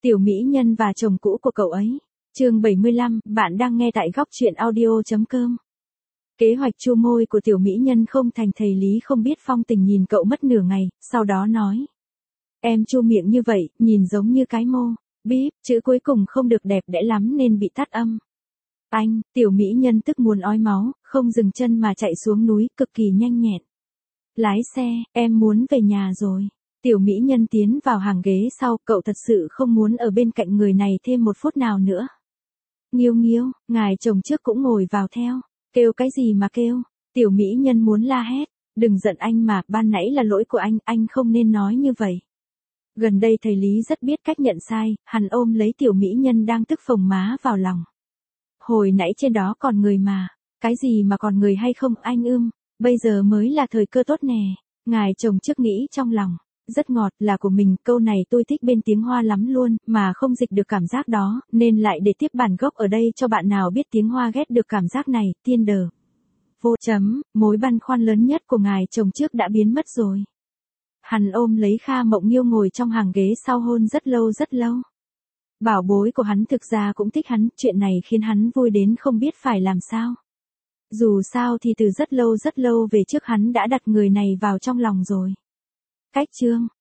Tiểu mỹ nhân và chồng cũ của cậu ấy. Chương 75, bạn đang nghe tại góc truyện audio.com. Kế hoạch chu môi của tiểu mỹ nhân không thành, thầy Lý không biết phong tình nhìn cậu mất nửa ngày, sau đó nói. Em chu miệng như vậy, nhìn giống như cái mô. Bíp, chữ cuối cùng không được đẹp đẽ lắm nên bị tắt âm. Anh, tiểu mỹ nhân tức muốn ói máu, không dừng chân mà chạy xuống núi, cực kỳ nhanh nhẹn. Lái xe, em muốn về nhà rồi. Tiểu mỹ nhân tiến vào hàng ghế sau, cậu thật sự không muốn ở bên cạnh người này thêm một phút nào nữa. Nghiêu nghiêu, ngài chồng trước cũng ngồi vào theo. Kêu cái gì mà kêu? Tiểu mỹ nhân muốn la hét. Đừng giận anh mà, ban nãy là lỗi của anh không nên nói như vậy. Gần đây thầy Lý rất biết cách nhận sai, hắn ôm lấy tiểu mỹ nhân đang tức phồng má vào lòng. Hồi nãy trên đó còn người mà. Cái gì mà còn người hay không anh bây giờ mới là thời cơ tốt nè. Ngài chồng trước nghĩ trong lòng. Rất ngọt, là của mình, câu này tôi thích bên tiếng Hoa lắm luôn, mà không dịch được cảm giác đó, nên lại để tiếp bản gốc ở đây cho bạn nào biết tiếng Hoa ghét được cảm giác này, tiên đờ. Vô chấm, mối băn khoăn lớn nhất của ngài chồng trước đã biến mất rồi. Hắn ôm lấy Kha Mộng Nghiêu ngồi trong hàng ghế sau hôn rất lâu rất lâu. Bảo bối của hắn thực ra cũng thích hắn, chuyện này khiến hắn vui đến không biết phải làm sao. Dù sao thì từ rất lâu về trước hắn đã đặt người này vào trong lòng rồi. Cách chương,